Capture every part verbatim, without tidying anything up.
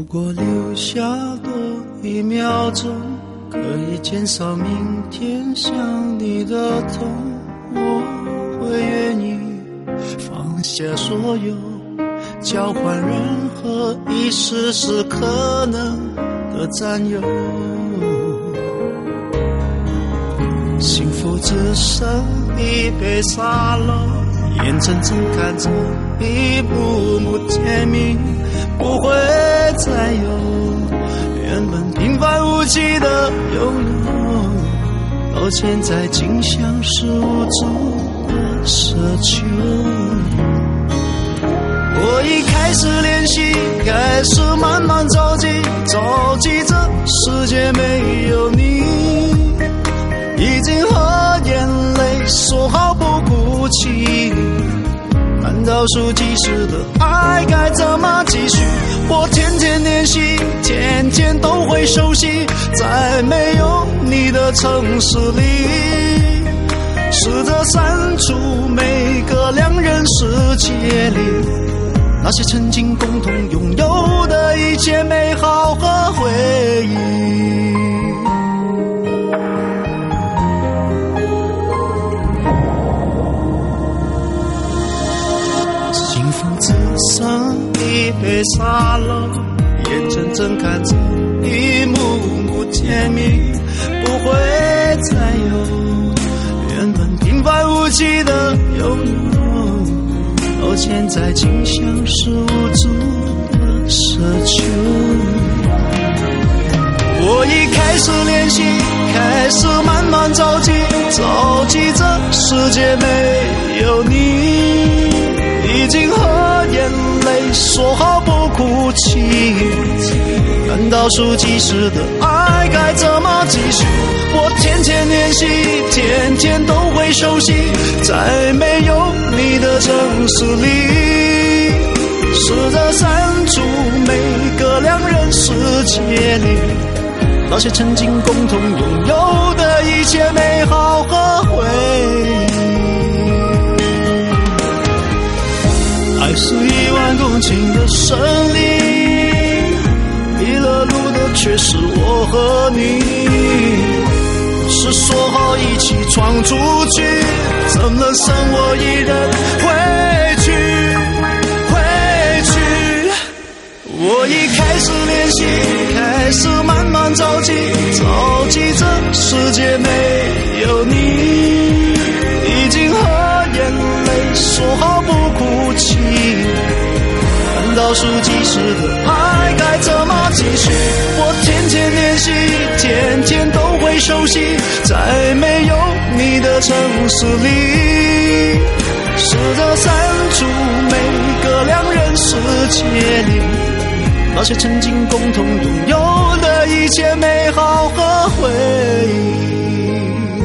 果留下多一秒钟，可以减少明天想你的痛，我会愿意放下所有，交换任何一丝丝可能的占有。幸福只剩一杯沙漏，眼睁睁看着一幕幕甜蜜不会再有，原本平凡无奇的拥有，到现在竟像是无助的奢求。我已开始练习，开始慢慢着急，着急这世界没有你，已经和眼泪说好不哭泣，看倒数计时的爱该怎么继续。我天天练习，天天都会熟悉，在没有你的城市里，试着删除每个两人世界里那些曾经共同拥有的一切美好和回忆。幸福只剩一杯沙漏，眼睁睁看着一幕幕甜蜜不会再有，原本平凡无奇的拥有，到现在竟像是无助的奢求。我已开始练习，开始慢慢着急，着急这世界没有你，已经和眼泪说好不哭泣，看倒数计时的爱该怎么继续。我天天练习，天天都会熟悉，在没有你的城市里，试着删除每个两人世界里那些曾经共同拥有的一切美好和回忆。爱是一万公顷的森林，迷了路的却是我和你，是说好一起闯出去，怎能剩我一人回去回去。我已开始练习，开始慢慢着急，着急这世界没有你，已经和眼泪说好不哭泣，看倒数计时的爱该怎么继续。我天天练习，天天都会熟悉，在没有你的城市里，试着删除每个两人世界里那些曾经共同拥有的一切美好和回忆，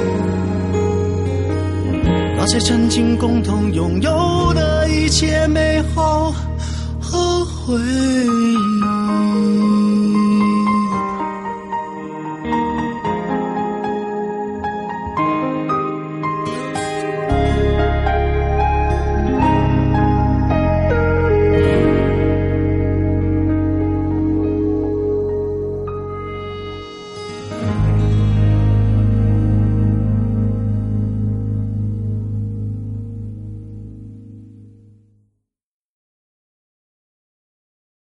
那些曾经共同拥有的一切美好和回忆。